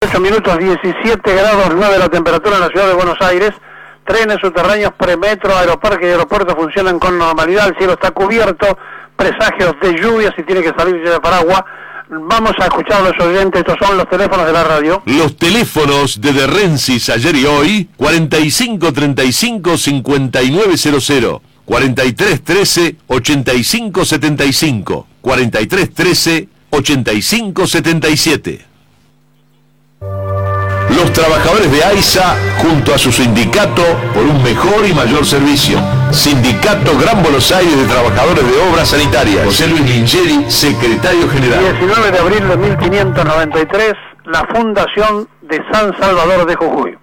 8 minutos, 17 grados 9 la temperatura en la ciudad de Buenos Aires. Trenes subterráneos, premetro, aeroparque y aeropuerto funcionan con normalidad. El cielo está cubierto, presagios de lluvia, si tiene que salir de paraguas. Vamos a escuchar a los oyentes, estos son los teléfonos de la radio. Los teléfonos de Rensis ayer y hoy, 4535-5900, 4313-8575, 4313-8577. Los trabajadores de AISA, junto a su sindicato, por un mejor y mayor servicio. Sindicato Gran Buenos Aires de Trabajadores de Obras Sanitarias. José Luis Lingeri, secretario general. 19 de abril de 1593, la fundación de San Salvador de Jujuy.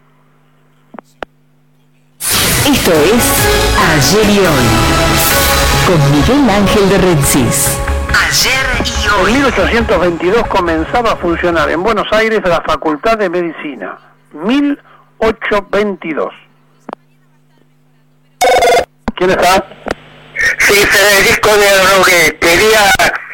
Esto es Ayer y Hoy, con Miguel Ángel de Rensis. Ayer y En Hoy. 1822 comenzaba a funcionar en Buenos Aires la Facultad de Medicina. 1822. ¿Quién está? Sí, Federico de Roque. Quería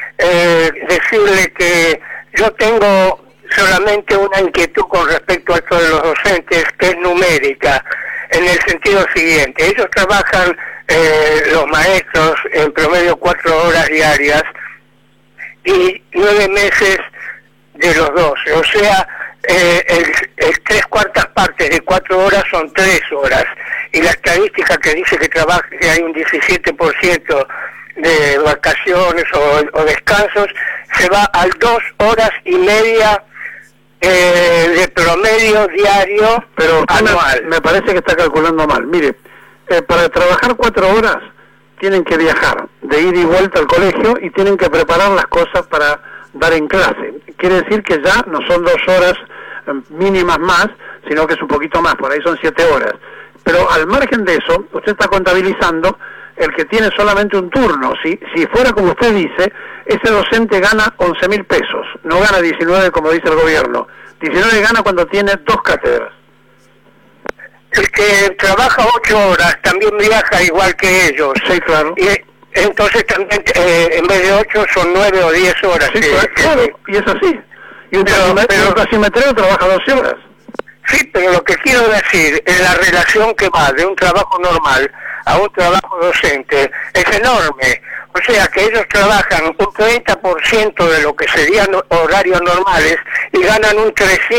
decirle que yo tengo solamente una inquietud con respecto a esto de los docentes, que es numérica, en el sentido siguiente. Ellos trabajan, los maestros, en promedio 4 horas diarias y 9 meses de los 12. O sea, el 3/4 partes de 4 horas son 3 horas. Y la estadística que dice que hay un 17% de vacaciones o descansos, se va al 2 horas y media de promedio diario, Pero anual. me parece que está calculando mal. Mire, para trabajar 4 horas tienen que viajar de ida y vuelta al colegio y tienen que preparar las cosas para dar en clase. Quiere decir que ya no son 2 horas mínimas más, sino que es un poquito más, por ahí son 7 horas. Pero al margen de eso, usted está contabilizando el que tiene solamente un turno. Si fuera como usted dice, ese docente gana 11.000 pesos, no gana 19 como dice el gobierno. 19 gana cuando tiene 2 cátedras. El que trabaja 8 horas también viaja igual que ellos. Sí, claro. Y entonces también, en vez de 8 son 9 o 10 horas. Sí, claro, y es así. Y un casimetrero trabaja 12 horas. Sí, pero lo que quiero decir es la relación que va de un trabajo normal a un trabajo docente es enorme. O sea que ellos trabajan un 30% de lo que serían horarios normales y ganan un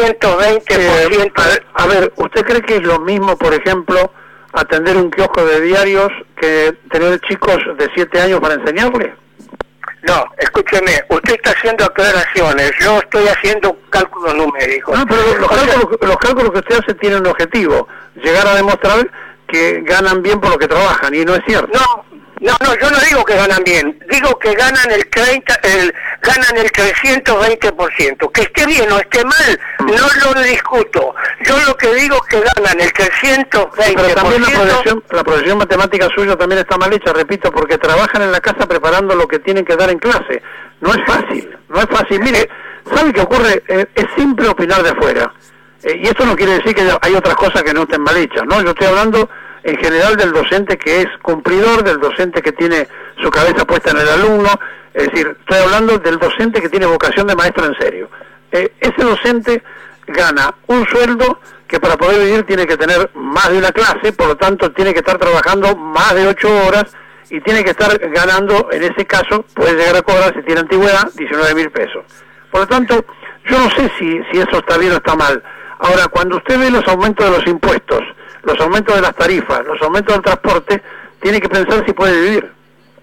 320%. A ver, ¿usted cree que es lo mismo, por ejemplo, atender un kiosco de diarios que tener chicos de 7 años para enseñarle? No, escúcheme, usted está haciendo aclaraciones, yo estoy haciendo cálculos numéricos. No, pero los cálculos que usted hace tienen un objetivo, llegar a demostrar que ganan bien por lo que trabajan, y no es cierto. No, yo no digo que ganan bien, digo que ganan ganan el 320%. Que esté bien o esté mal, no lo discuto. Yo lo que digo es que ganan el 320%. Pero también la proyección matemática suya también está mal hecha, repito, porque trabajan en la casa preparando lo que tienen que dar en clase. No es fácil. Mire, ¿sabe qué ocurre? Es simple opinar de afuera. Y esto no quiere decir que hay otras cosas que no estén mal hechas, ¿no? Yo estoy hablando en general del docente que es cumplidor, del docente que tiene su cabeza puesta en el alumno, es decir, estoy hablando del docente que tiene vocación de maestro en serio. Ese docente gana un sueldo que para poder vivir tiene que tener más de una clase, por lo tanto tiene que estar trabajando más de 8 horas y tiene que estar ganando, en ese caso, puede llegar a cobrar, si tiene antigüedad, 19.000 pesos. Por lo tanto, yo no sé si eso está bien o está mal. Ahora, cuando usted ve los aumentos de los impuestos, los aumentos de las tarifas, los aumentos del transporte, tiene que pensar si puede vivir.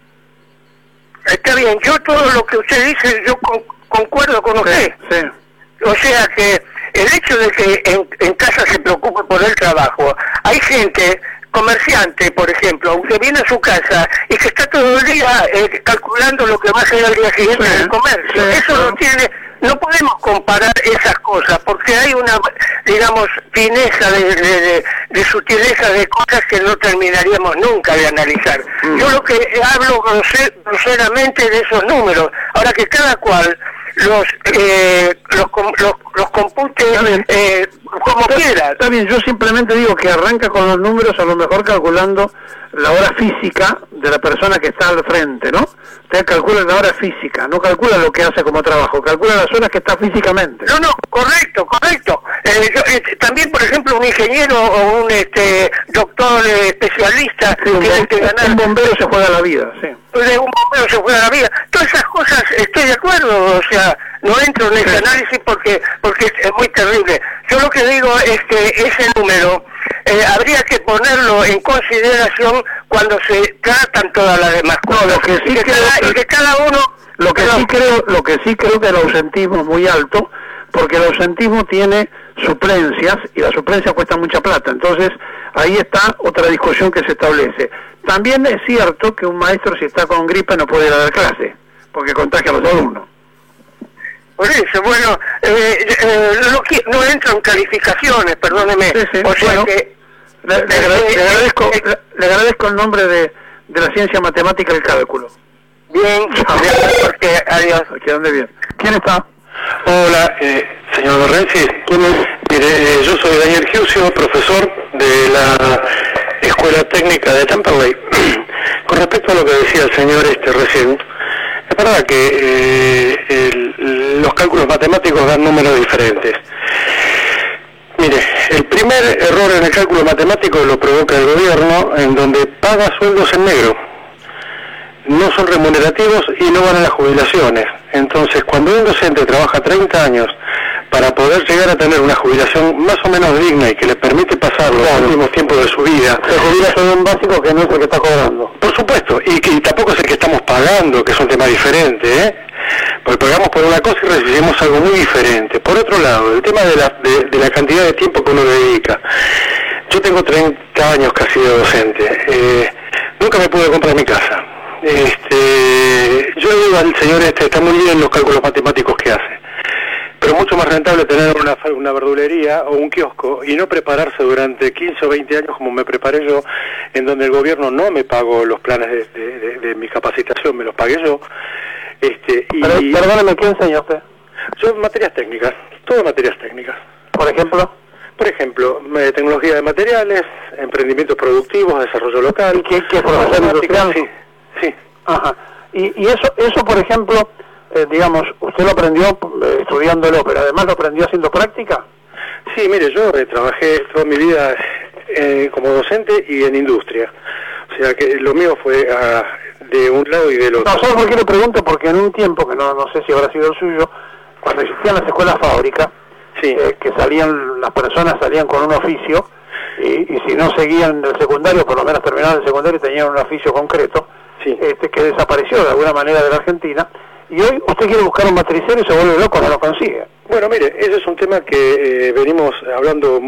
Está bien, yo todo lo que usted dice, yo concuerdo con usted. Sí. O sea que el hecho de que en casa se preocupe por el trabajo, hay gente, comerciante, por ejemplo, que viene a su casa y que está todo el día calculando lo que va a hacer al día siguiente en el comercio. Eso no podemos comparar esas cosas, porque hay una, digamos, fineza de sutileza de cosas que no terminaríamos nunca de analizar. Yo lo que hablo groseramente de esos números, ahora que cada cual los compute como quiera. Está bien, yo simplemente digo que arranca con los números, a lo mejor calculando la hora física de la persona que está al frente, ¿no? Usted calcula la hora física, no calcula lo que hace como trabajo, calcula las horas que está físicamente. No, correcto. También, por ejemplo, un ingeniero o un doctor especialista tiene que ganar. Un bombero se juega la vida, sí. Un bombero se juega la vida. Todas esas cosas estoy de acuerdo, o sea, no entro en ese análisis porque es muy terrible. Yo lo que digo es que ese número habría que ponerlo en consideración cuando se tratan todas las demás cosas. No, lo que sí y que cada uno... Lo que sí creo que el ausentismo es muy alto, porque el ausentismo tiene suplencias y la suplencia cuesta mucha plata. Entonces, ahí está otra discusión que se establece. También es cierto que un maestro, si está con gripe, no puede ir a dar clase, porque contagia a los alumnos. Por eso, bueno, no entro en calificaciones, perdóneme. Sí, o sea bueno, que... Le agradezco el nombre de la ciencia matemática del cálculo. Bien, porque adiós. Que ande bien. ¿Quién está? Hola, señor Renzi. ¿Quién es? Mire, yo soy Daniel Giusio, profesor de la Escuela Técnica de Temperley. Con respecto a lo que decía el señor recién, es verdad que los cálculos matemáticos dan números diferentes. Mire, el primer error en el cálculo matemático lo provoca el gobierno, en donde paga sueldos en negro. No son remunerativos y no van a las jubilaciones. Entonces, cuando un docente trabaja 30 años para poder llegar a tener una jubilación más o menos digna y que le permite pasar los últimos tiempos de su vida, Se jubila con un básico que no es el que está cobrando. por supuesto, y que tampoco es el que estamos pagando, que es un tema diferente, porque pagamos por una cosa y recibimos algo muy diferente. Por otro lado, el tema de la cantidad de tiempo que uno dedica. Yo tengo 30 años casi de docente. Nunca me pude comprar mi casa. Yo digo al señor está muy bien los cálculos matemáticos que hace, pero mucho más rentable tener una verdulería o un kiosco y no prepararse durante 15 o 20 años como me preparé yo, en donde el gobierno no me pagó los planes de mi capacitación, me los pagué yo. Perdóneme, ¿qué enseña usted? Yo materias técnicas, todo materias técnicas. Por ejemplo, tecnología de materiales, emprendimientos productivos, desarrollo local. ¿Qué es profesor industrial? Sí. Ajá. Y eso por ejemplo, digamos, usted lo aprendió estudiándolo, pero además lo aprendió haciendo práctica. Sí, mire, yo trabajé toda mi vida como docente y en industria. O sea que lo mío fue de un lado y del otro. No, ¿sabes por qué le pregunto? Porque en un tiempo, que no sé si habrá sido el suyo, cuando existían las escuelas fábricas, sí. Que las personas salían con un oficio, y si no seguían el secundario, por lo menos terminaban el secundario y tenían un oficio concreto, sí. Que desapareció de alguna manera de la Argentina, y hoy usted quiere buscar un matricero y se vuelve loco, no lo consigue. Bueno, mire, ese es un tema que venimos hablando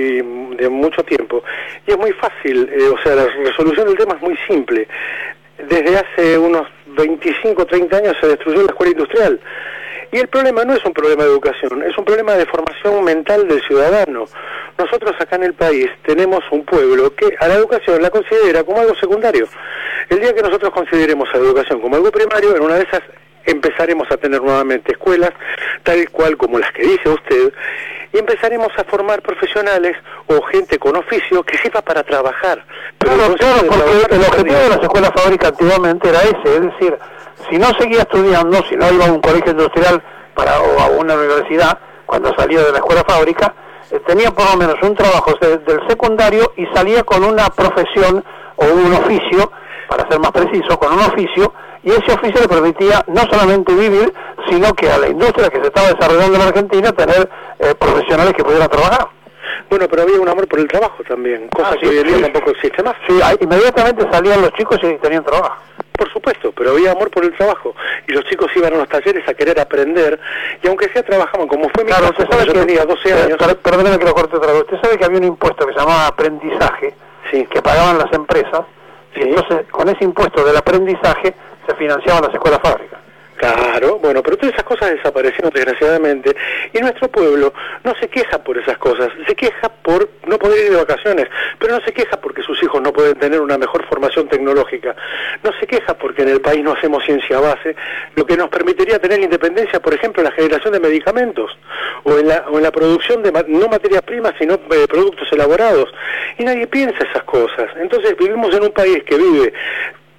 de mucho tiempo, y es muy fácil, o sea, la resolución del tema es muy simple. Desde hace unos 25 o 30 años se destruyó la escuela industrial, y el problema no es un problema de educación, es un problema de formación mental del ciudadano. Nosotros acá en el país tenemos un pueblo que a la educación la considera como algo secundario. El día que nosotros consideremos a la educación como algo primario, en una de esas empezaremos a tener nuevamente escuelas, tal cual como las que dice usted, y empezaremos a formar profesionales o gente con oficio que sirva para trabajar. Claro, porque el objetivo de las escuelas fábricas antiguamente era ese, es decir, si no seguía estudiando, si no iba a un colegio industrial o a una universidad, cuando salía de la escuela fábrica, tenía por lo menos un trabajo del secundario y salía con una profesión o un oficio, para ser más preciso, con un oficio, y ese oficio le permitía no solamente vivir, sino que a la industria que se estaba desarrollando en Argentina tener profesionales que pudieran trabajar. Bueno, pero había un amor por el trabajo también, cosa que hoy en día tampoco existe más. Sí, inmediatamente salían los chicos y tenían trabajo. Por supuesto, pero había amor por el trabajo, y los chicos iban a los talleres a querer aprender, y aunque sea trabajaban, como fue mi caso, usted sabe yo tenía 12 años... Perdóneme que lo corte otra vez. Usted sabe que había un impuesto que se llamaba aprendizaje, sí, que pagaban las empresas, sí, y entonces con ese impuesto del aprendizaje se financiaban las escuelas fábricas. Claro, bueno, pero todas esas cosas desaparecieron desgraciadamente, y nuestro pueblo no se queja por esas cosas, se queja por no poder ir de vacaciones, pero no se queja porque sus hijos no pueden tener una mejor formación tecnológica, no se queja porque en el país no hacemos ciencia base, lo que nos permitiría tener independencia, por ejemplo, en la generación de medicamentos, o en la producción de no materias primas, sino productos elaborados, y nadie piensa esas cosas. Entonces vivimos en un país que vive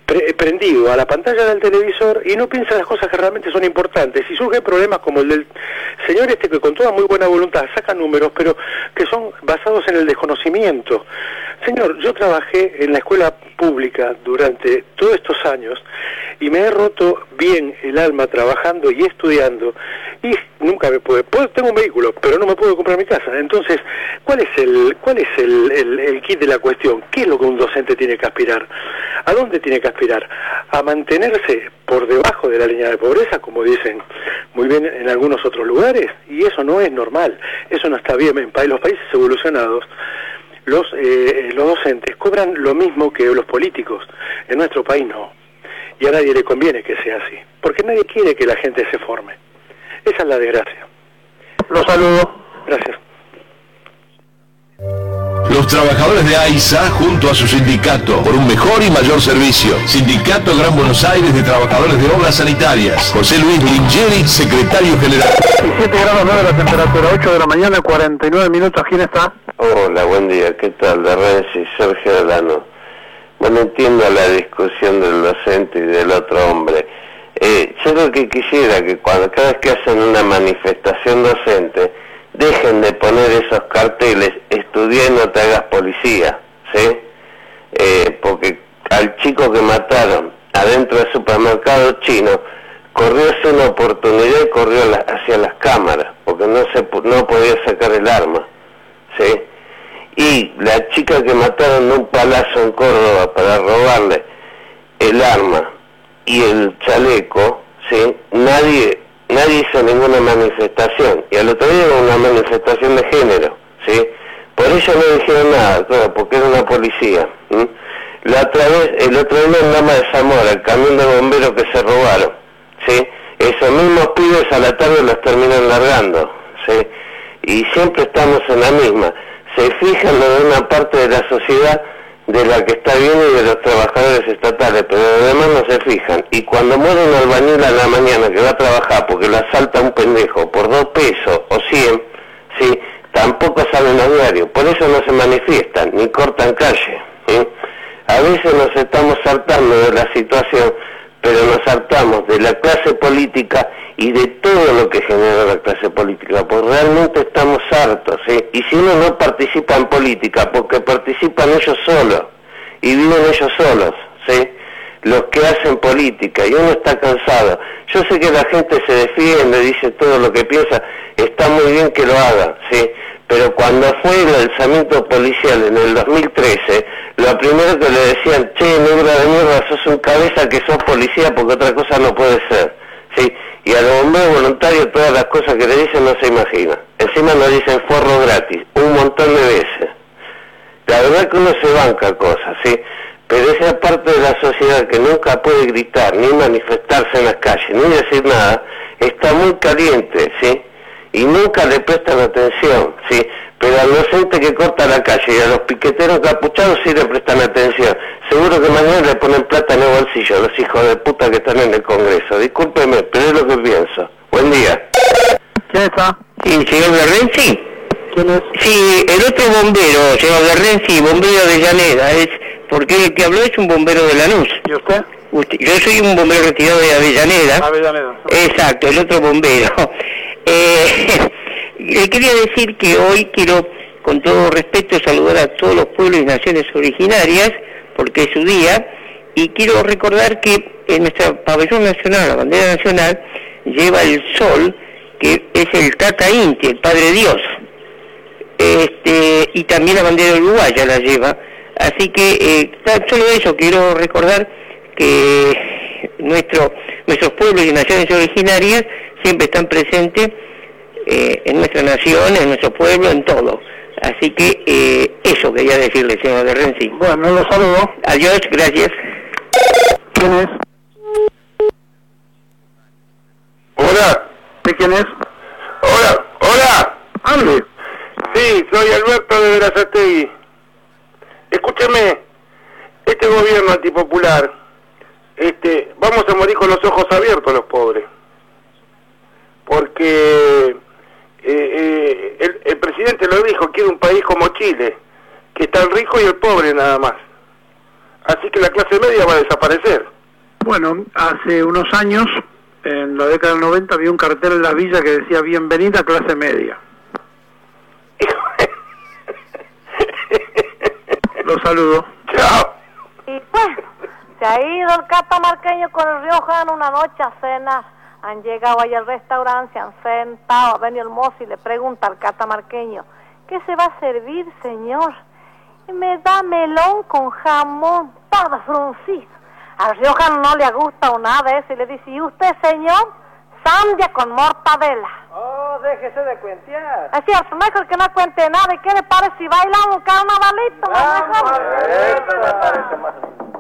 prendido a la pantalla del televisor y no piensa las cosas que realmente son importantes. Y surgen problemas como el del señor que con toda muy buena voluntad saca números, pero que son basados en el desconocimiento. Señor, yo trabajé en la escuela pública durante todos estos años y me he roto bien el alma trabajando y estudiando, y nunca me tengo un vehículo, pero no me puedo comprar mi casa. Entonces, ¿cuál es el kit de la cuestión? ¿Qué es lo que un docente tiene que aspirar? ¿A dónde tiene que aspirar? A mantenerse por debajo de la línea de pobreza, como dicen muy bien en algunos otros lugares, y eso no es normal, eso no está bien. En los países evolucionados, los docentes cobran lo mismo que los políticos. En nuestro país no, y a nadie le conviene que sea así, porque nadie quiere que la gente se forme. Esa es la desgracia. Los saludo. Gracias. Los trabajadores de AISA junto a su sindicato por un mejor y mayor servicio. Sindicato Gran Buenos Aires de Trabajadores de Obras Sanitarias. José Luis Lingeri, secretario general. 17 grados 9 la temperatura, 8 de la mañana, 49 minutos. ¿Quién está? Hola, buen día. ¿Qué tal? De Renzi, Sergio Delano. Bueno, entiendo la discusión del docente y del otro hombre. Yo lo que quisiera que cada vez que hacen una manifestación docente, dejen de poner esos carteles, estudia y no te hagas policía, ¿sí? Porque al chico que mataron adentro del supermercado chino, corrió una oportunidad y corrió hacia las cámaras, porque no podía sacar el arma, ¿sí? Y la chica que mataron de un palazo en Córdoba para robarle el arma y el chaleco, ¿sí? Nadie hizo ninguna manifestación, y al otro día hubo una manifestación de género, ¿sí? Por eso no dijeron nada, claro, porque era una policía. El otro día en Loma de Zamora, el camión de bomberos que se robaron, ¿sí? Esos mismos pibes a la tarde los terminan largando, ¿sí? Y siempre estamos en la misma. Se fijan en una parte de la sociedad de la que está bien y de los trabajadores estatales, pero además no se fijan. Y cuando muere un albañil a la mañana que va a trabajar porque lo asalta un pendejo por 2 pesos o 100, ¿sí? Tampoco salen a diario. Por eso no se manifiestan ni cortan calle, ¿sí? A veces nos estamos hartando de la situación, pero nos hartamos de la clase política y de todo lo que genera la clase política, porque realmente estamos hartos, ¿sí? Y si uno no participa en política, porque participan ellos solos, y viven ellos solos, ¿sí? Los que hacen política, y uno está cansado. Yo sé que la gente se defiende, dice todo lo que piensa, está muy bien que lo haga, ¿sí? Pero cuando fue el alzamiento policial en el 2013, lo primero que le decían, che, negra de mierda, sos un cabeza que sos policía porque otra cosa no puede ser, ¿sí? Y a los bomberos voluntarios todas las cosas que le dicen no se imagina. Encima nos dicen forro gratis, un montón de veces. La verdad que uno se banca cosas, ¿sí? Pero esa parte de la sociedad que nunca puede gritar, ni manifestarse en las calles, ni decir nada, está muy caliente, ¿sí? Y nunca le prestan atención, ¿sí? Pero al docente que corta la calle y a los piqueteros capuchados sí le prestan atención. Seguro que mañana le ponen plata en el bolsillo a los hijos de puta que están en el Congreso. Discúlpeme, pero es lo que pienso. Buen día. ¿Quién está? Sí, señor de Renzi. ¿Quién es? Sí, el otro bombero, señor de Renzi, bombero de Llaneda, porque el que habló es un bombero de Lanús. ¿Y usted? Yo soy un bombero retirado de Avellaneda. Avellaneda. Exacto, el otro bombero. Le quería decir que hoy quiero, con todo respeto, saludar a todos los pueblos y naciones originarias, porque es su día, y quiero recordar que en nuestra pabellón nacional, la bandera nacional, lleva el sol, que es el Tata Inti, el Padre Dios, y también la bandera uruguaya la lleva, así que solo eso quiero recordar que nuestros pueblos y naciones originarias siempre están presentes en nuestra nación, en nuestro pueblo, en todo. Así que eso quería decirle, señor de Renzi. Bueno, lo saludo. Adiós, gracias. ¿Quién es? Hola. ¿De quién es? Hola. Hable. Sí, soy Alberto de Verazategui. Escúcheme, este gobierno antipopular, vamos a morir con los ojos abiertos los pobres. Porque el presidente lo dijo, quiere un país como Chile, que está el rico y el pobre nada más. Así que la clase media va a desaparecer. Bueno, hace unos años, en la década del 90, había un cartel en la villa que decía bienvenida clase media. Los saludo. Chao. Y pues, se ha ido el catamarqueño con el riojano una noche a cenar. Han llegado ahí al restaurante, se han sentado, ha venido el mozo y le pregunta al catamarqueño, ¿qué se va a servir, señor? Y me da melón con jamón, todo fruncido. Al riojano no le gusta o nada de eso y le dice, ¿y usted, señor? Sandia con mortadela. Oh, déjese de cuentear. Es cierto, mejor que no cuente nada. ¿Y qué le parece si bailamos un carnavalito? Esto me parece más.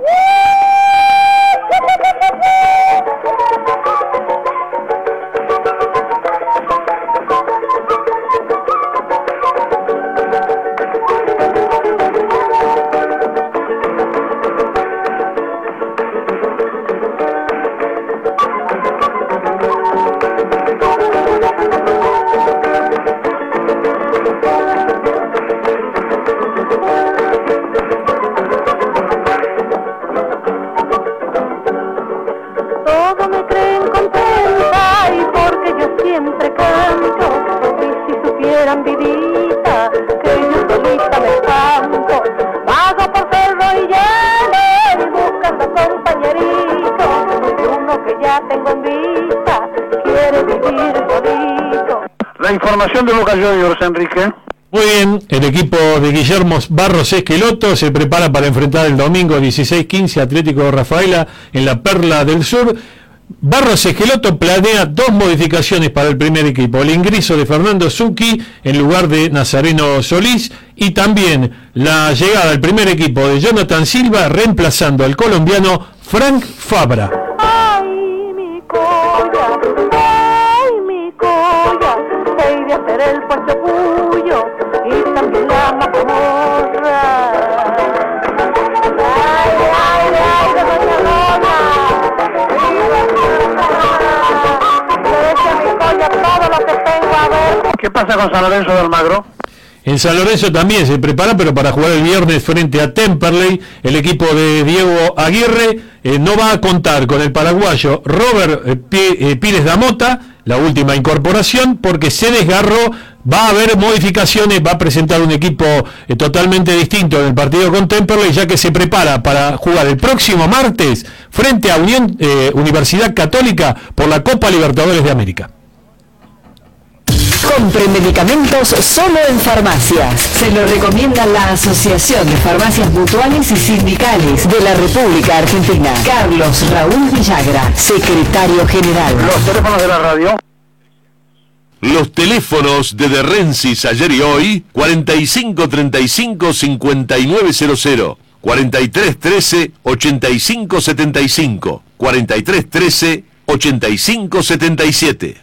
Vidita, que yo solita me espanto, vago por cerro y llano, buscando compañerito, y uno que ya tengo en vista, quiere vivir solito. La información de Boca Juniors, Enrique. Muy bien, el equipo de Guillermo Barros Esqueloto se prepara para enfrentar el domingo 16-15 Atlético de Rafaela en la Perla del Sur. Barros Esqueloto planea 2 modificaciones para el primer equipo: el ingreso de Fernando Zucchi en lugar de Nazareno Solís y también la llegada al primer equipo de Jonathan Silva reemplazando al colombiano Frank Fabra. Ay, mi colla, he de hacer el pochopullo y también la mazamorra. Ay, de doña Lola. ¿Qué pasa con San Lorenzo de Almagro? En San Lorenzo también se prepara, pero para jugar el viernes frente a Temperley, el equipo de Diego Aguirre no va a contar con el paraguayo Robert Pires da Mota, la última incorporación, porque se desgarró. Va a haber modificaciones, va a presentar un equipo totalmente distinto en el partido con Temperley, ya que se prepara para jugar el próximo martes frente a Universidad Católica por la Copa Libertadores de América. Compre medicamentos solo en farmacias. Se lo recomienda la Asociación de Farmacias Mutuales y Sindicales de la República Argentina. Carlos Raúl Villagra, secretario general. Los teléfonos de la radio. Los teléfonos de Rensis ayer y hoy: 4535-5900, 4313-8575, 4313-8577.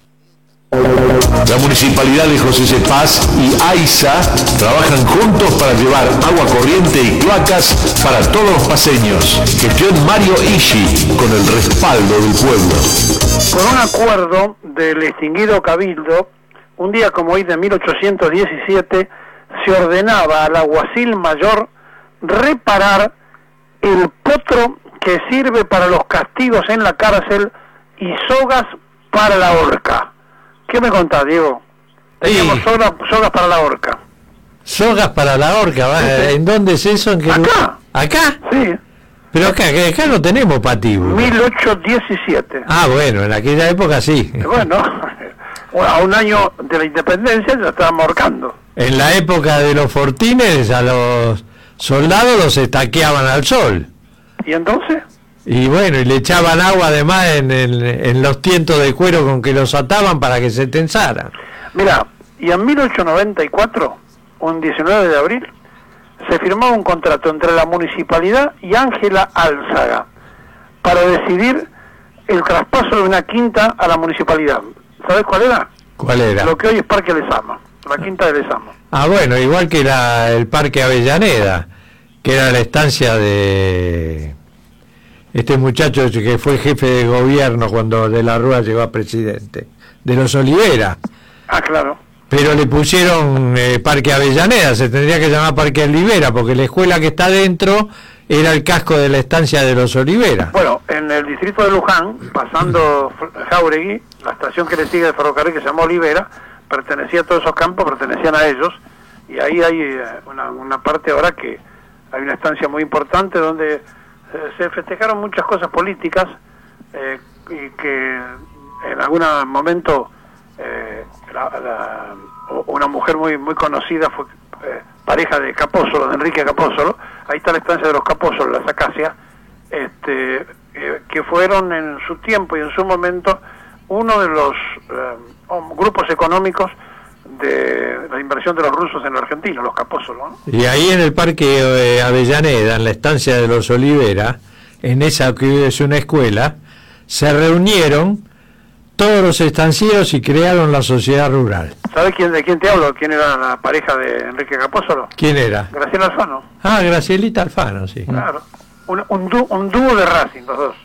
La Municipalidad de José C. Paz y AISA trabajan juntos para llevar agua corriente y cloacas para todos los paseños. Gestión Mario Ishi, con el respaldo del pueblo. Con un acuerdo del extinguido Cabildo, un día como hoy de 1817, se ordenaba al alguacil mayor reparar el potro que sirve para los castigos en la cárcel y sogas para la horca. ¿Qué me contás, Diego? Teníamos sogas para la horca. Sogas para la horca, ¿va? ¿En dónde es eso? ¿En qué ¿Acá? lugar? ¿Acá? Sí. Pero acá no tenemos patíbulo. 1817. Ah, bueno, en aquella época sí. Bueno, a un año de la independencia ya estábamos ahorcando. En la época de los fortines a los soldados los estaqueaban al sol. ¿Y entonces? Y bueno, y le echaban agua además en los tientos de cuero con que los ataban para que se tensaran. Mira, y en 1894, un 19 de abril, se firmó un contrato entre la municipalidad y Ángela Álzaga para decidir el traspaso de una quinta a la municipalidad. ¿Sabes cuál era? ¿Cuál era? Lo que hoy es Parque Lezama, la quinta de Lezama. Ah, bueno, igual que el Parque Avellaneda, que era la estancia de este muchacho que fue jefe de gobierno cuando De la Rúa llegó a presidente, de los Olivera. Ah, claro. Pero le pusieron Parque Avellaneda, se tendría que llamar Parque Olivera, porque la escuela que está dentro era el casco de la estancia de los Olivera. Bueno, en el distrito de Luján, pasando Jáuregui, la estación que le sigue de ferrocarril, que se llama Olivera, pertenecía a todos esos campos, pertenecían a ellos, y ahí hay una parte ahora que hay una estancia muy importante donde se festejaron muchas cosas políticas, y que en algún momento una mujer muy conocida fue pareja de Capósolo, de Enrique Capósolo. Ahí está la estancia de los Capósolos, las Acacias, que fueron en su tiempo y en su momento uno de los grupos económicos de la inversión de los rusos en la Argentina, los Capósolos, ¿no? Y ahí en el Parque Avellaneda, en la estancia de los Olivera, en esa que es una escuela, se reunieron todos los estancieros y crearon la sociedad rural. ¿Sabes de quién te hablo? ¿Quién era la pareja de Enrique Capósolo? ¿Quién era? Graciela Alfano. Ah, Gracielita Alfano, sí. Claro. Un dúo de Racing, los dos.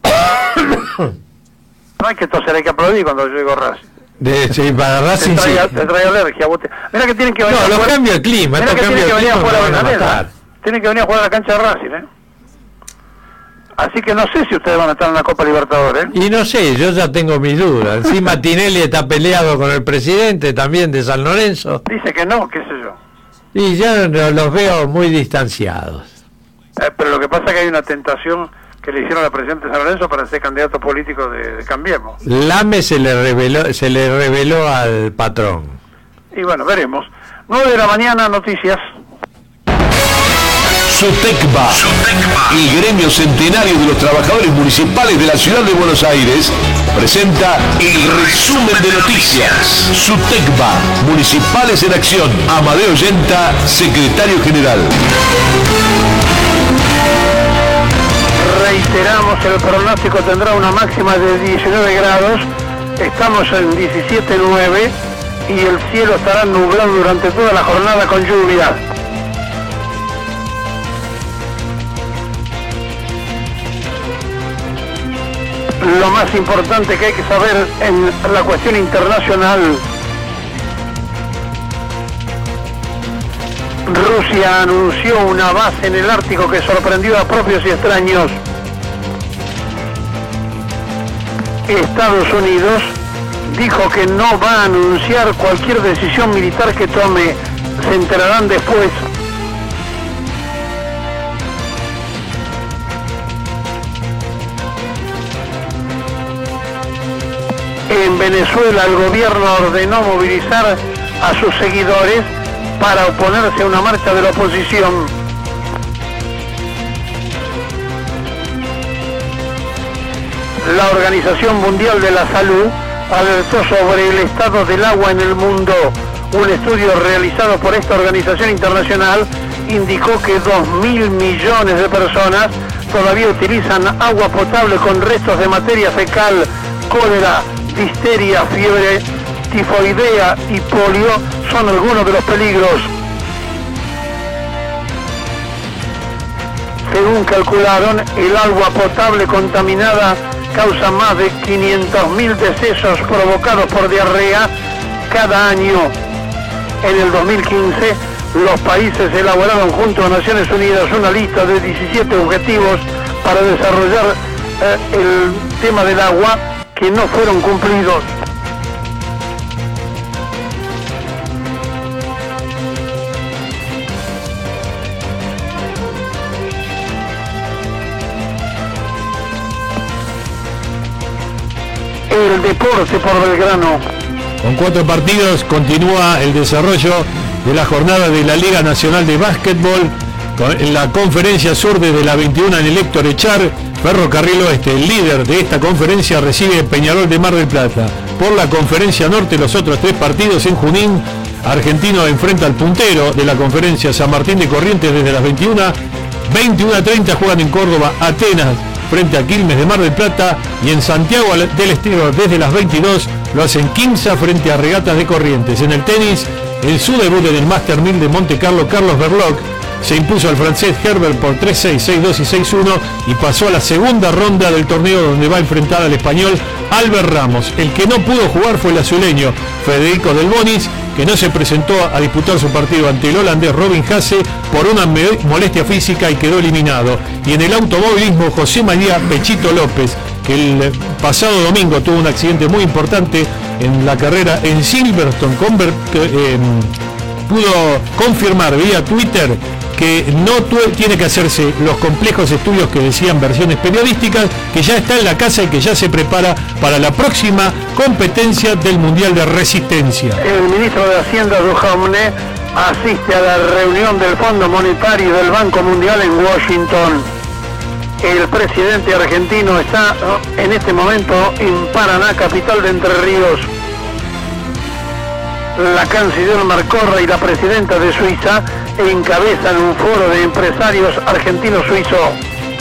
No hay que toser, hay que aplaudir cuando yo digo Racing. Sí, para Racing te trae alergia. Mira que tienen que venir a jugar. Cambia el clima. Mira que tienen que venir a jugar a Avellaneda. Tienen que venir a jugar a la cancha de Racing, Así que no sé si ustedes van a estar en la Copa Libertadores. Y no sé, yo ya tengo mis dudas. Encima Tinelli está peleado con el presidente también de San Lorenzo. Dice que no, qué sé yo. Y ya los veo muy distanciados. Pero lo que pasa es que hay una tentación que le hicieron al presidente de San Lorenzo para ser candidato político de Cambiemos. Lame se le reveló al patrón. Y bueno, veremos. 9 de la mañana, noticias. SUTECBA, el gremio centenario de los trabajadores municipales de la ciudad de Buenos Aires, presenta el resumen de noticias. SUTECBA, Municipales en Acción. Amadeo Yenta, secretario general. Reiteramos, el pronóstico tendrá una máxima de 19 grados, estamos en 17,9 y el cielo estará nublado durante toda la jornada con lluvia. Lo más importante que hay que saber en la cuestión internacional: Rusia anunció una base en el Ártico que sorprendió a propios y extraños. Estados Unidos dijo que no va a anunciar cualquier decisión militar que tome, se enterarán después. En Venezuela el gobierno ordenó movilizar a sus seguidores para oponerse a una marcha de la oposición. La Organización Mundial de la Salud alertó sobre el estado del agua en el mundo. Un estudio realizado por esta organización internacional indicó que 2.000 millones de personas todavía utilizan agua potable con restos de materia fecal. Cólera, difteria, fiebre tifoidea y polio son algunos de los peligros. Según calcularon, el agua potable contaminada causa más de 500.000 decesos provocados por diarrea cada año. En el 2015, los países elaboraron junto a Naciones Unidas una lista de 17 objetivos para desarrollar el tema del agua que no fueron cumplidos. El deporte por Belgrano. Con 4 partidos continúa el desarrollo de la jornada de la Liga Nacional de Básquetbol. En la conferencia sur desde la 21 en el Héctor Echar, Ferrocarril Oeste, el líder de esta conferencia, recibe Peñarol de Mar del Plata. Por la conferencia norte, los otros 3 partidos en Junín, Argentino enfrenta al puntero de la conferencia, San Martín de Corrientes, desde las 21:30 juegan en Córdoba Atenas frente a Quilmes de Mar del Plata, y en Santiago del Estero desde las 22 lo hacen Quimsa frente a Regatas de Corrientes. En el tenis, en su debut en el Master 1000 de Monte Carlo, Carlos Berlocq se impuso al francés Herbert por 3-6, 6-2 y 6-1 y pasó a la segunda ronda del torneo, donde va a enfrentar al español Albert Ramos. El que no pudo jugar fue el azuleño Federico Del Bonis, que no se presentó a disputar su partido ante el holandés Robin Haase por una molestia física y quedó eliminado. Y en el automovilismo, José María Pechito López, que el pasado domingo tuvo un accidente muy importante en la carrera en Silverstone, pudo confirmar vía Twitter que no tiene que hacerse los complejos estudios que decían versiones periodísticas, que ya está en la casa y que ya se prepara para la próxima competencia del Mundial de Resistencia. El ministro de Hacienda, Duhamne, asiste a la reunión del Fondo Monetario y del Banco Mundial en Washington. El presidente argentino está en este momento en Paraná, capital de Entre Ríos. La canciller Marcorra y la presidenta de Suiza encabezan un foro de empresarios argentinos-suizos.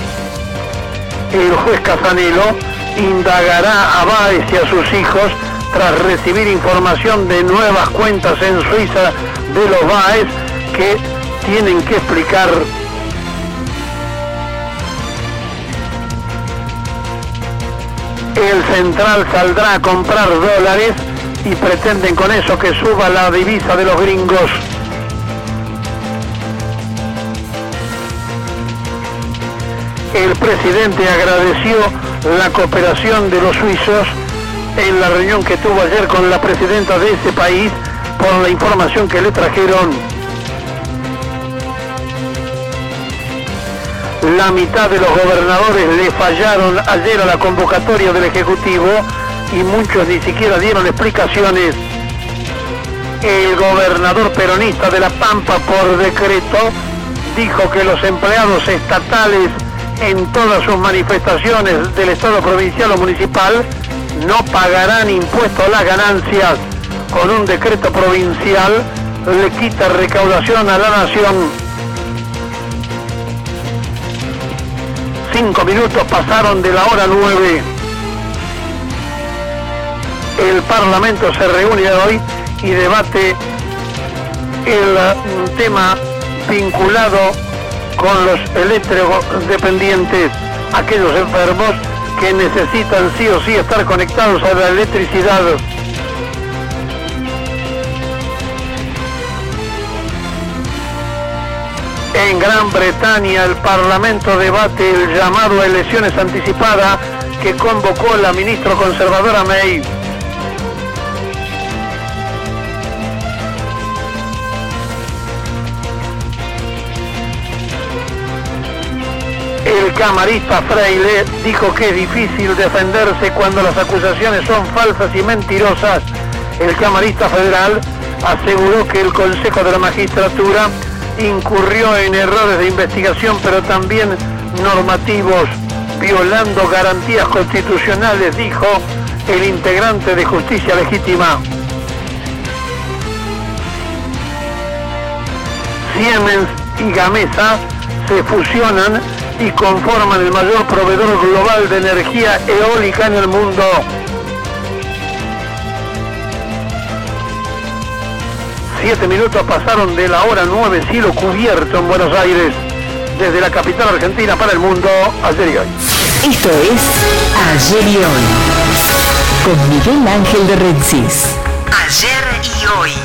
El juez Casanelo indagará a Báez y a sus hijos tras recibir información de nuevas cuentas en Suiza de los Báez que tienen que explicar. El central saldrá a comprar dólares y pretenden con eso que suba la divisa de los gringos. El presidente agradeció la cooperación de los suizos en la reunión que tuvo ayer con la presidenta de ese país por la información que le trajeron. La mitad de los gobernadores le fallaron ayer a la convocatoria del Ejecutivo y muchos ni siquiera dieron explicaciones. El gobernador peronista de La Pampa, por decreto, dijo que los empleados estatales en todas sus manifestaciones del Estado provincial o municipal no pagarán impuesto a las ganancias. Con un decreto provincial le quita recaudación a la nación. 5 minutos pasaron de la hora 9. El Parlamento se reúne hoy y debate el tema vinculado con los electrodependientes, aquellos enfermos que necesitan sí o sí estar conectados a la electricidad. En Gran Bretaña el Parlamento debate el llamado a elecciones anticipadas que convocó la ministra conservadora May. El camarista Freire dijo que es difícil defenderse cuando las acusaciones son falsas y mentirosas. El camarista federal aseguró que el Consejo de la Magistratura incurrió en errores de investigación, pero también normativos, violando garantías constitucionales, dijo el integrante de Justicia Legítima. Siemens y Gamesa se fusionan y conforman el mayor proveedor global de energía eólica en el mundo. Siete minutos pasaron de la hora 9, cielo cubierto en Buenos Aires. Desde la capital argentina para el mundo, ayer y hoy. Esto es Ayer y Hoy, con Miguel Ángel de Rensis. Ayer y Hoy.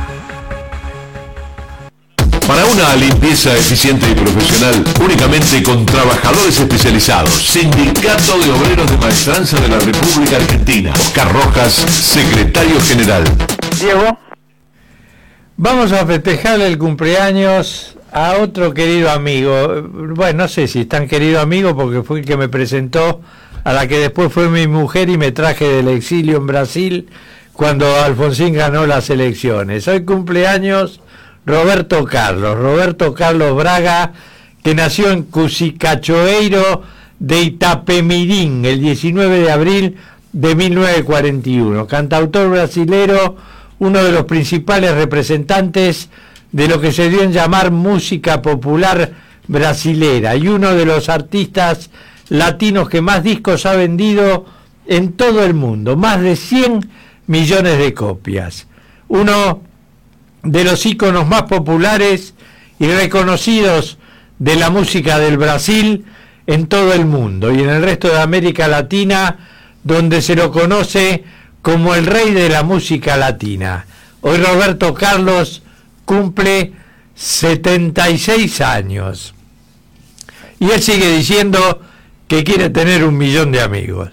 Para una limpieza eficiente y profesional, únicamente con trabajadores especializados. Sindicato de Obreros de Maestranza de la República Argentina. Oscar Rojas, secretario general. Diego. Vamos a festejarle el cumpleaños a otro querido amigo. Bueno, no sé si es tan querido amigo porque fue el que me presentó a la que después fue mi mujer y me traje del exilio en Brasil cuando Alfonsín ganó las elecciones. Hoy cumpleaños Roberto Carlos Braga, que nació en Cusicachoeiro de Itapemirim el 19 de abril de 1941. Cantautor brasilero, uno de los principales representantes de lo que se dio en llamar música popular brasilera y uno de los artistas latinos que más discos ha vendido en todo el mundo, más de 100 millones de copias. Uno de los íconos más populares y reconocidos de la música del Brasil en todo el mundo y en el resto de América Latina, donde se lo conoce como el rey de la música latina. Hoy Roberto Carlos cumple 76 años. Y él sigue diciendo que quiere tener 1 millón de amigos.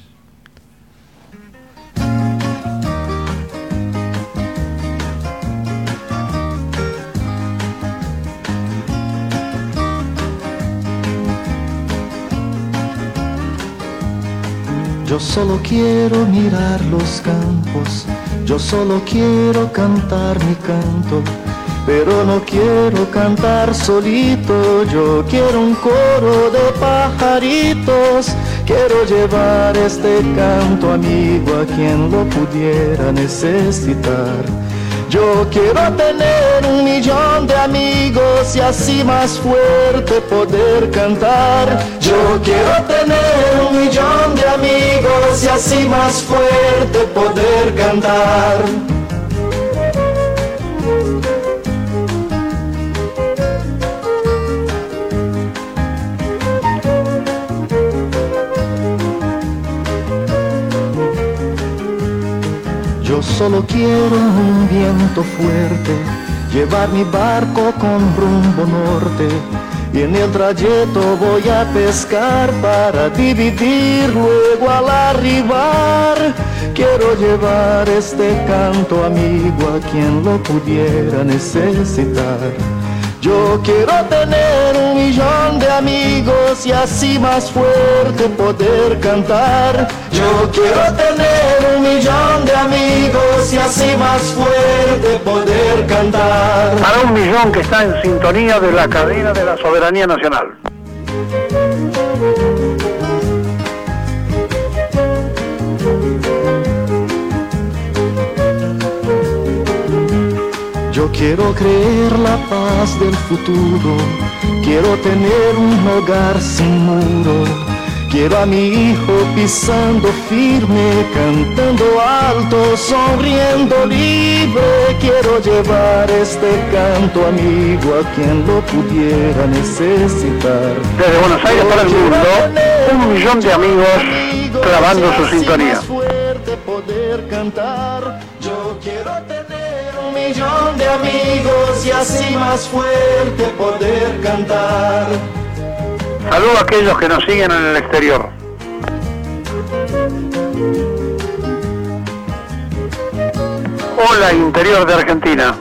Yo solo quiero mirar los campos, yo solo quiero cantar mi canto, pero no quiero cantar solito, yo quiero un coro de pajaritos, quiero llevar este canto amigo a quien lo pudiera necesitar. Yo quiero tener 1 millón de amigos y así más fuerte poder cantar. Yo quiero tener 1 millón de amigos y así más fuerte poder cantar. Yo solo quiero un viento fuerte, llevar mi barco con rumbo norte, y en el trayecto voy a pescar para dividir luego al arribar. Quiero llevar este canto amigo a quien lo pudiera necesitar. Yo quiero tener 1 millón de amigos y así más fuerte poder cantar. Yo quiero tener 1 millón de amigos y así más fuerte poder cantar. Para 1 millón que está en sintonía de la cadena de la soberanía nacional. Yo quiero creer la paz del futuro, quiero tener un hogar sin muro, quiero a mi hijo pisando firme, cantando alto, sonriendo libre, quiero llevar este canto amigo a quien lo pudiera necesitar. Desde Buenos Aires para el mundo, 1 millón de amigos clavando su sintonía. Poder cantar. Yo quiero tener 1 millón de amigos y así más fuerte poder cantar. Saludos a aquellos que nos siguen en el exterior. Hola, interior de Argentina.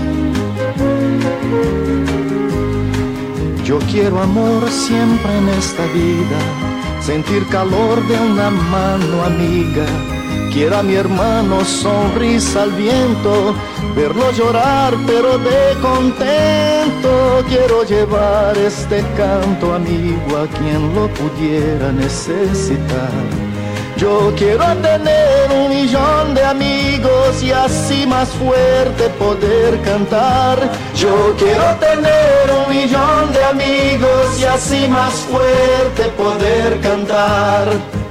Yo quiero amor siempre en esta vida, sentir calor de una mano amiga. Quiero a mi hermano sonrisa al viento, verlo llorar pero de contento. Quiero llevar este canto amigo a quien lo pudiera necesitar. Yo quiero tener 1 millón de amigos y así más fuerte poder cantar. Yo quiero tener 1 millón de amigos y así más fuerte poder cantar.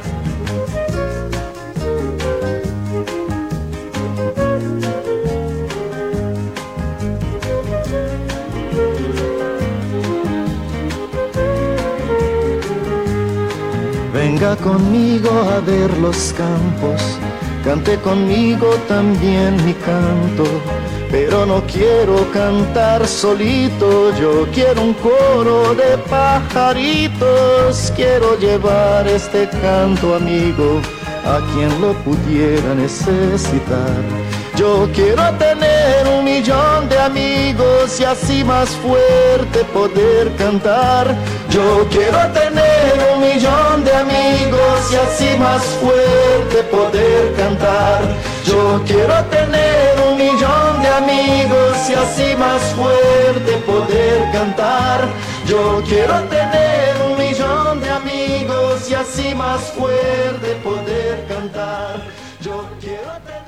Venga conmigo a ver los campos, cante conmigo también mi canto, pero no quiero cantar solito, yo quiero un coro de pajaritos, quiero llevar este canto amigo a quien lo pudiera necesitar. Yo quiero tener 1 millón de amigos y así más fuerte poder cantar. Yo quiero tener 1 millón de amigos y así más fuerte poder cantar. Yo quiero tener 1 millón de amigos y así más fuerte poder cantar. Yo quiero tener 1 millón de amigos y así más fuerte poder cantar. Yo quiero tener...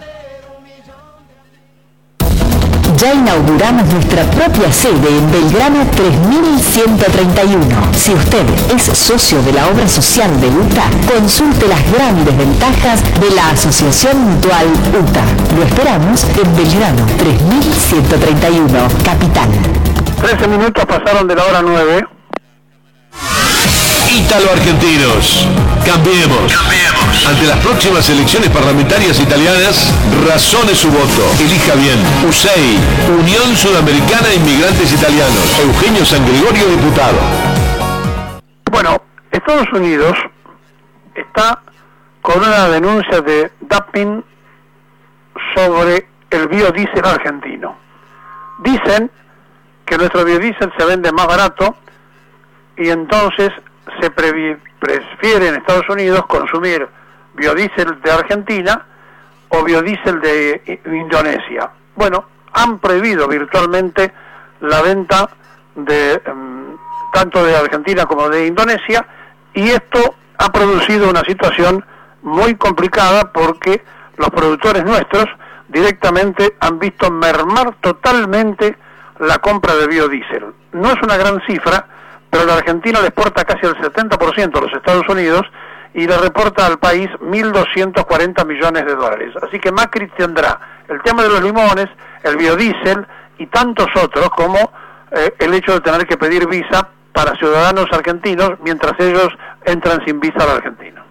Ya inauguramos nuestra propia sede en Belgrano 3131. Si usted es socio de la obra social de UTA, consulte las grandes ventajas de la Asociación Mutual UTA. Lo esperamos en Belgrano 3131, Capital. 13 minutos pasaron de la hora 9. Ítalo Argentinos. Cambiemos. italianos. Ante las próximas elecciones parlamentarias italianas, razone su voto. Elija bien. USEI, Unión Sudamericana de Inmigrantes Italianos. Eugenio San Gregorio, diputado. Bueno, Estados Unidos está con una denuncia de dumping sobre el biodiesel argentino. Dicen que nuestro biodiesel se vende más barato y entonces se prefiere en Estados Unidos consumir biodiesel de Argentina o biodiesel de Indonesia. Bueno, han prohibido virtualmente la venta de tanto de Argentina como de Indonesia, y esto ha producido una situación muy complicada porque los productores nuestros directamente han visto mermar totalmente la compra de biodiesel. No es una gran cifra, pero la Argentina le exporta casi el 70% a los Estados Unidos y le reporta al país 1.240 millones de dólares. Así que Macri tendrá el tema de los limones, el biodiesel y tantos otros como el hecho de tener que pedir visa para ciudadanos argentinos mientras ellos entran sin visa a la Argentina.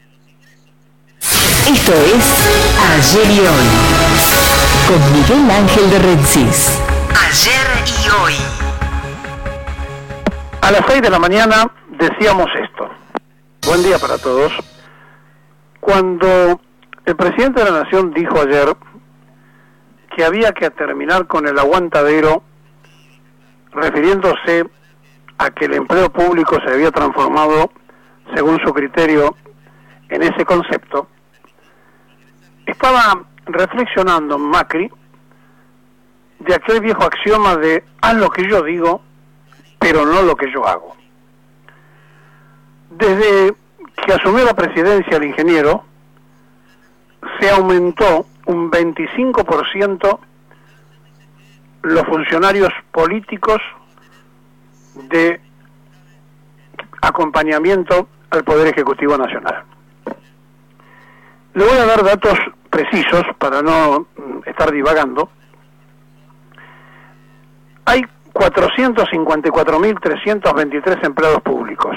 Esto es Ayer y Hoy, con Miguel Ángel de Rensis. Ayer y Hoy. A las 6 de la mañana decíamos esto. Buen día para todos. Cuando el presidente de la Nación dijo ayer que había que terminar con el aguantadero, refiriéndose a que el empleo público se había transformado, según su criterio, en ese concepto, estaba reflexionando Macri de aquel viejo axioma de haz lo que yo digo, pero no lo que yo hago. Desde que asumió la presidencia el ingeniero, se aumentó un 25% los funcionarios políticos de acompañamiento al Poder Ejecutivo Nacional. Le voy a dar datos precisos para no estar divagando. Hay 454.323 empleados públicos.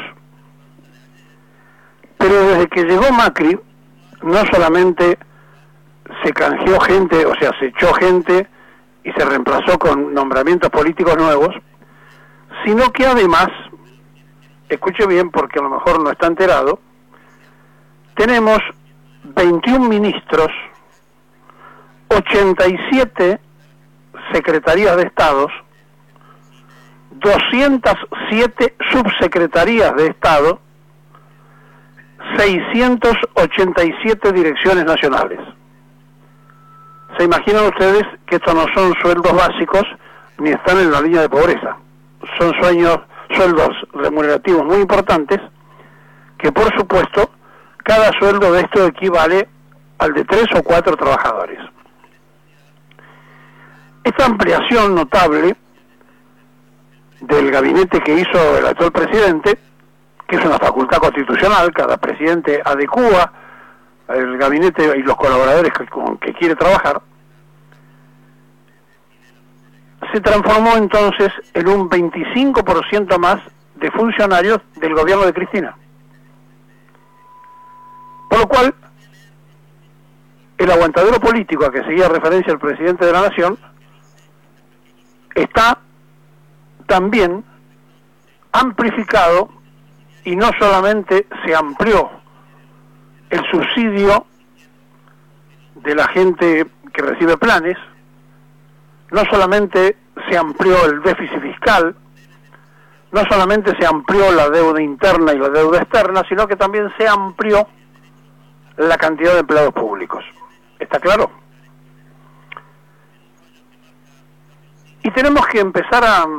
Pero desde que llegó Macri, no solamente se canjeó gente, o sea, se echó gente y se reemplazó con nombramientos políticos nuevos, sino que además, escuche bien porque a lo mejor no está enterado, tenemos 21 ministros, 87 secretarías de Estados, 207 subsecretarías de Estado, 687 direcciones nacionales. ¿Se imaginan ustedes que estos no son sueldos básicos ni están en la línea de pobreza? Son sueldos remunerativos muy importantes que, por supuesto, cada sueldo de esto equivale al de 3 o 4 trabajadores. Esta ampliación notable del gabinete que hizo el actual presidente, que es una facultad constitucional, cada presidente adecúa el gabinete y los colaboradores con que quiere trabajar, se transformó entonces en un 25% más de funcionarios del gobierno de Cristina. Por lo cual, el aguantadero político a que seguía referencia el presidente de la Nación está también amplificado, y no solamente se amplió el subsidio de la gente que recibe planes, no solamente se amplió el déficit fiscal, no solamente se amplió la deuda interna y la deuda externa, sino que también se amplió la cantidad de empleados públicos. ¿Está claro? Y tenemos que empezar a